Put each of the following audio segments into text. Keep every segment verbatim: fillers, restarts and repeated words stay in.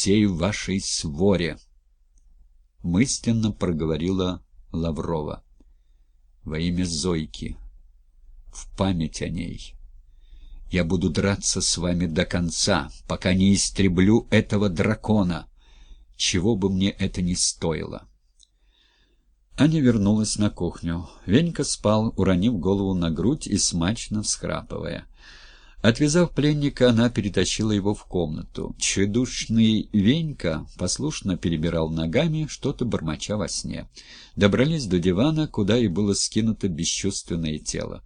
всей вашей своре, — мысленно проговорила Лаврова. Во имя Зойки, в память о ней. Я буду драться с вами до конца, пока не истреблю этого дракона, чего бы мне это ни стоило. Аня вернулась на кухню. Венька спал, уронив голову на грудь и смачно всхрапывая. Отвязав пленника, она перетащила его в комнату. Тщедушный Венька послушно перебирал ногами, что-то бормоча во сне. Добрались до дивана, куда и было скинуто бесчувственное тело.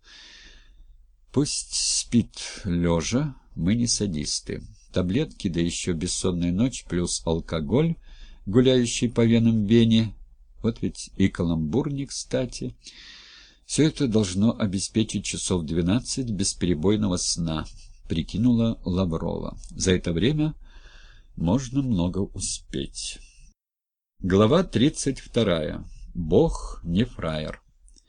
Пусть спит лежа, мы не садисты. Таблетки, да еще бессонная ночь, плюс алкоголь, гуляющий по венам Вене, вот ведь и каламбур не кстати. Все это должно обеспечить часов двенадцать бесперебойного сна, прикинула Лаврова. За это время можно много успеть. Глава тридцать вторая. Бог не фраер.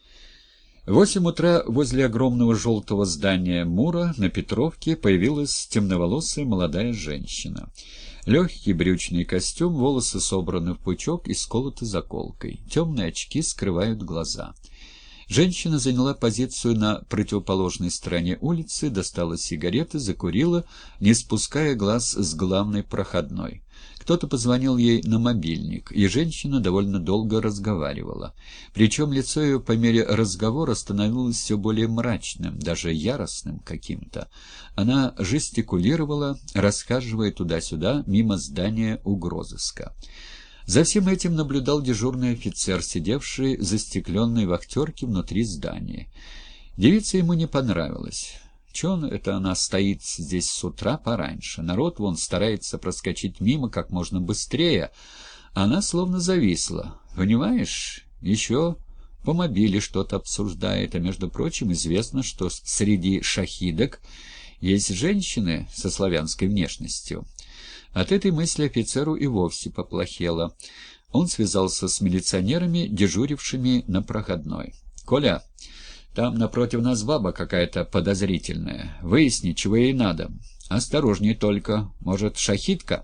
В восемь утра возле огромного желтого здания Мура на Петровке появилась темноволосая молодая женщина. Легкий брючный костюм, волосы собраны в пучок и сколоты заколкой. Темные очки скрывают глаза. Женщина заняла позицию на противоположной стороне улицы, достала сигареты, закурила, не спуская глаз с главной проходной. Кто-то позвонил ей на мобильник, и женщина довольно долго разговаривала. Причем лицо ее по мере разговора становилось все более мрачным, даже яростным каким-то. Она жестикулировала, расхаживая туда-сюда мимо здания угрозыска. За всем этим наблюдал дежурный офицер, сидевший в застекленной вахтерке внутри здания. Девица ему не понравилась. Чего это она стоит здесь с утра пораньше? Народ вон старается проскочить мимо как можно быстрее. Она словно зависла. Понимаешь, еще по мобиле что-то обсуждает. А между прочим, известно, что среди шахидок есть женщины со славянской внешностью. От этой мысли офицеру и вовсе поплохело. Он связался с милиционерами, дежурившими на проходной. «Коля, там напротив нас баба какая-то подозрительная. Выясни, чего ей надо. Осторожней только. Может, шахидка?»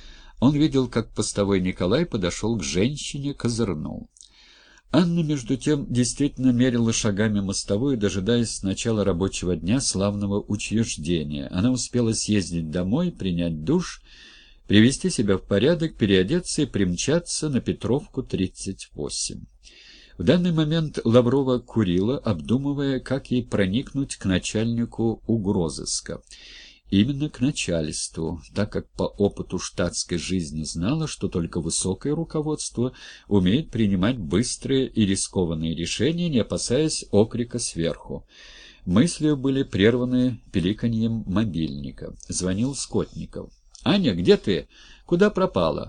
Он видел, как постовой Николай подошел к женщине, козырнул. Анна, между тем, действительно мерила шагами мостовую, дожидаясь начала рабочего дня славного учреждения. Она успела съездить домой, принять душ, привести себя в порядок, переодеться и примчаться на Петровку тридцать восемь. В данный момент Лаврова курила, обдумывая, как ей проникнуть к начальнику угрозыска. Именно к начальству, так как по опыту штатской жизни знала, что только высокое руководство умеет принимать быстрые и рискованные решения, не опасаясь окрика сверху. Мысли были прерваны пиликаньем мобильника. Звонил Скотников. «Аня, где ты? Куда пропала?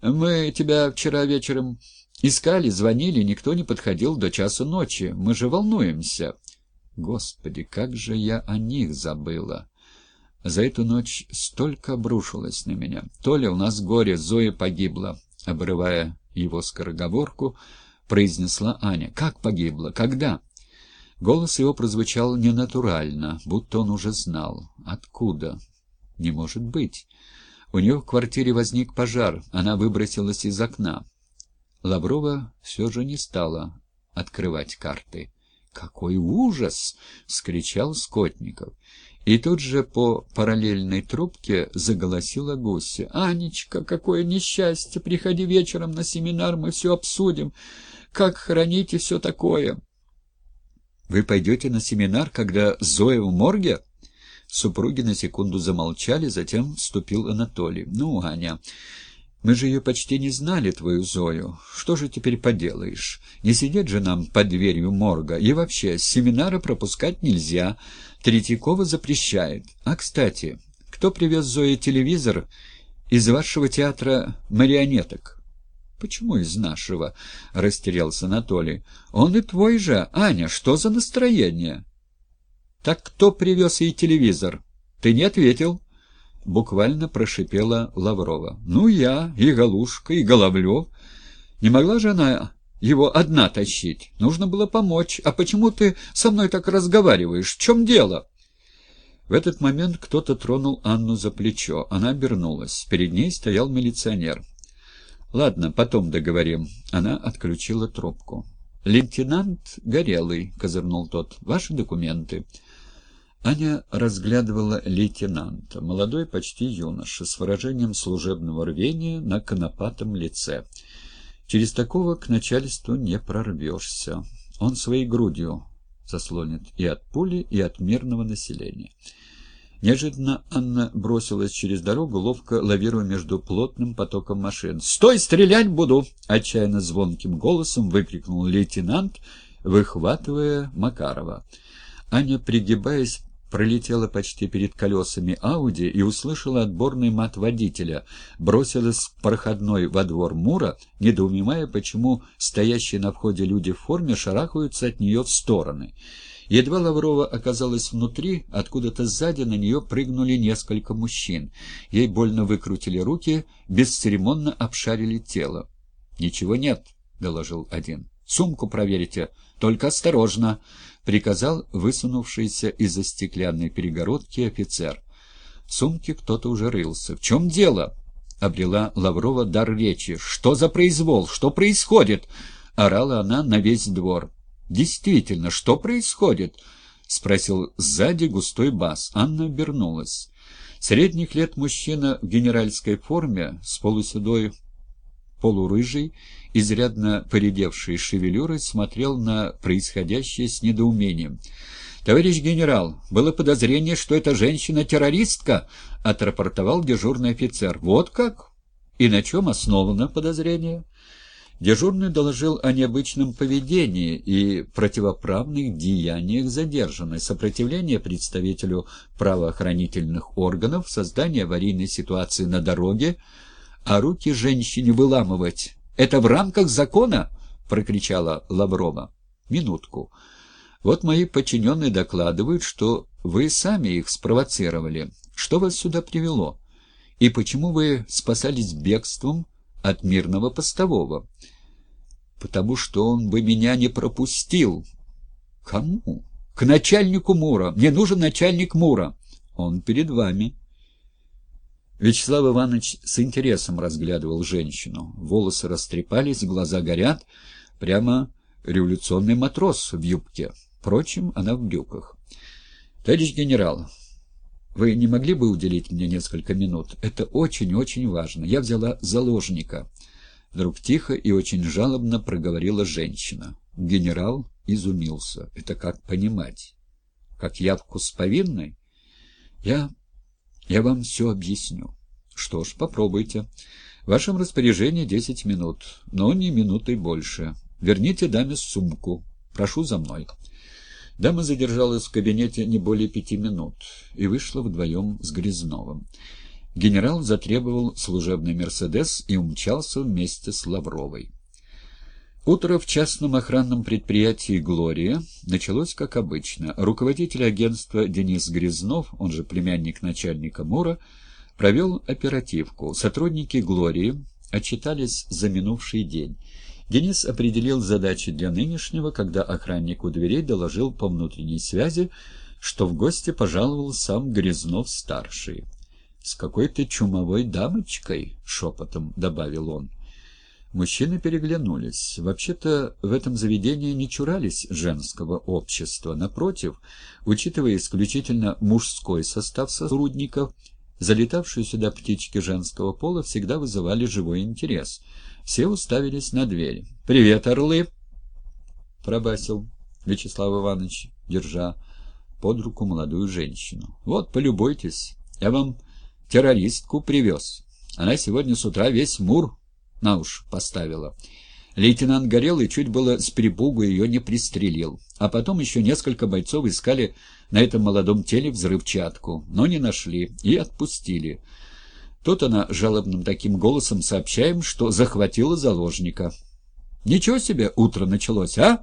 Мы тебя вчера вечером искали, звонили, никто не подходил до часу ночи. Мы же волнуемся». Господи, как же я о них забыла! За эту ночь столько обрушилось на меня. «Толя, у нас горе, Зоя погибла», — обрывая его скороговорку, произнесла Аня. «Как погибла? Когда?» Голос его прозвучал ненатурально, будто он уже знал. «Откуда?» «Не может быть. У нее в квартире возник пожар, она выбросилась из окна». Лаврова все же не стала открывать карты. «Какой ужас!» — вскричал Скотников. И тут же по параллельной трубке заголосила Гуся. «Анечка, какое несчастье! Приходи вечером на семинар, мы все обсудим. Как хоронить и все такое». «Вы пойдете на семинар, когда Зоя в морге?» Супруги на секунду замолчали, затем вступил Анатолий. «Ну, Аня, мы же ее почти не знали, твою Зою. Что же теперь поделаешь? Не сидеть же нам под дверью морга. И вообще, семинары пропускать нельзя. Третьякова запрещает. А, кстати, кто привез Зое телевизор из вашего театра марионеток?» «Почему из нашего?» — растерялся Анатолий. «Он и твой же. Аня, что за настроение?» «Так кто привез ей телевизор? Ты не ответил?» Буквально прошипела Лаврова. «Ну, я, и Галушка, и Головлев. Не могла же она его одна тащить? Нужно было помочь. А почему ты со мной так разговариваешь? В чем дело?» В этот момент кто-то тронул Анну за плечо. Она обернулась. Перед ней стоял милиционер. «Ладно, потом договорим». Она отключила трубку. «Лейтенант Горелый», — козырнул тот, — «ваши документы». Аня разглядывала лейтенанта, молодой почти юноша, с выражением служебного рвения на конопатом лице. Через такого к начальству не прорвешься. Он своей грудью заслонит и от пули, и от мирного населения. Неожиданно Анна бросилась через дорогу, ловко лавируя между плотным потоком машин. «Стой, стрелять буду!» — отчаянно звонким голосом выкрикнул лейтенант, выхватывая Макарова. Аня, пригибаясь, пролетела почти перед колесами Ауди и услышала отборный мат водителя, бросилась в проходной во двор Мура, недоумевая, почему стоящие на входе люди в форме шарахаются от нее в стороны. Едва Лаврова оказалась внутри, откуда-то сзади на нее прыгнули несколько мужчин. Ей больно выкрутили руки, бесцеремонно обшарили тело. «Ничего нет», — доложил один. «Сумку проверьте, только осторожно», — приказал высунувшийся из-за стеклянной перегородки офицер. В сумке кто-то уже рылся. «В чем дело?» — обрела Лаврова дар речи. «Что за произвол? Что происходит?» — орала она на весь двор. «Действительно, что происходит?» — спросил сзади густой бас. Анна обернулась. Средних лет мужчина в генеральской форме с полуседой, полурыжей, изрядно поредевшей шевелюрой, смотрел на происходящее с недоумением. «Товарищ генерал, было подозрение, что эта женщина-террористка», — отрапортовал дежурный офицер. «Вот как? И на чем основано подозрение?» Дежурный доложил о необычном поведении и противоправных деяниях задержанной, сопротивление представителю правоохранительных органов, создание аварийной ситуации на дороге, а руки женщине выламывать. «Это в рамках закона?» — прокричала Лаврова. «Минутку. Вот мои подчиненные докладывают, что вы сами их спровоцировали. Что вас сюда привело? И почему вы спасались бегством от мирного постового?» «Потому что он бы меня не пропустил». «Кому?» «К начальнику Мура. Мне нужен начальник Мура». «Он перед вами». Вячеслав Иванович с интересом разглядывал женщину. Волосы растрепались, глаза горят. Прямо революционный матрос в юбке. Впрочем, она в брюках. «Товарищ генерал, вы не могли бы уделить мне несколько минут? Это очень-очень важно. Я взяла заложника». Вдруг тихо и очень жалобно проговорила женщина. Генерал изумился. «Это как понимать? Как явку с повинной? Я... я вам все объясню». «Что ж, попробуйте. В вашем распоряжении десять минут, но не минутой больше. Верните даме сумку. Прошу за мной». Дама задержалась в кабинете не более пяти минут и вышла вдвоем с Грязновым. Генерал затребовал служебный «Мерседес» и умчался вместе с Лавровой. Утро в частном охранном предприятии «Глория» началось как обычно. Руководитель агентства Денис Грязнов, он же племянник начальника Мура, провел оперативку. Сотрудники «Глории» отчитались за минувший день. Денис определил задачи для нынешнего, когда охранник у дверей доложил по внутренней связи, что в гости пожаловал сам Грязнов-старший. «С какой-то чумовой дамочкой», — шепотом добавил он. Мужчины переглянулись. Вообще-то в этом заведении не чурались женского общества. Напротив, учитывая исключительно мужской состав сотрудников, залетавшие сюда птички женского пола всегда вызывали живой интерес. Все уставились на дверь. «Привет, орлы!» — пробасил Вячеслав Иванович, держа под руку молодую женщину. «Вот, полюбуйтесь, я вам террористку привез. Она сегодня с утра весь Мур на уши поставила. Лейтенант Горелый чуть было с перепугу ее не пристрелил. А потом еще несколько бойцов искали на этом молодом теле взрывчатку, но не нашли и отпустили. Тут она жалобным таким голосом сообщаем, что захватила заложника. Ничего себе утро началось, а?»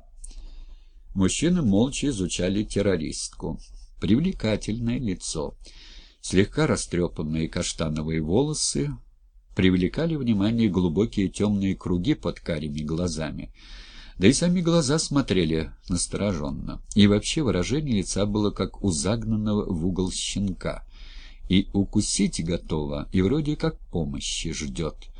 Мужчины молча изучали террористку. Привлекательное лицо. Слегка растрепанные каштановые волосы привлекали внимание глубокие темные круги под карими глазами. Да и сами глаза смотрели настороженно. И вообще выражение лица было как у загнанного в угол щенка. И укусить готово, и вроде как помощи ждет.